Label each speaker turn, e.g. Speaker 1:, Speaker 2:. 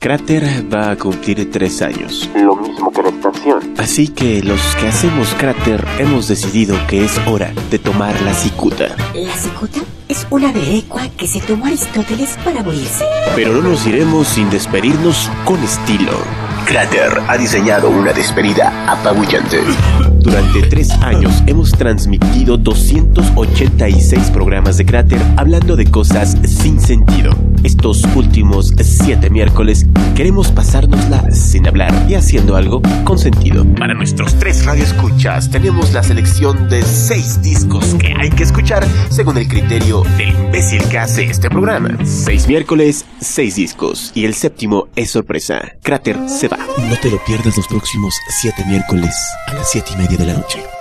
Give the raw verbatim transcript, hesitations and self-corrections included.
Speaker 1: Cráter va a cumplir tres años.
Speaker 2: Lo mismo que la estación.
Speaker 1: Así que los que hacemos Cráter hemos decidido que es hora de tomar la cicuta.
Speaker 3: La cicuta es una berecua que se tomó Aristóteles para morirse.
Speaker 1: Pero no nos iremos sin despedirnos con estilo.
Speaker 2: Cráter ha diseñado una despedida apabullante.
Speaker 1: Durante tres años hemos transmitido doscientos ochenta y seis programas de Cráter hablando de cosas sin sentido. Estos últimos siete miércoles queremos pasárnosla sin hablar y haciendo algo con sentido. Para nuestros tres radioescuchas tenemos la selección de seis discos que hay que escuchar según el criterio del imbécil que hace este programa. Seis miércoles, seis discos y el séptimo es sorpresa. Cráter se va.
Speaker 4: No te lo pierdas los próximos siete miércoles a las siete y media de la noche.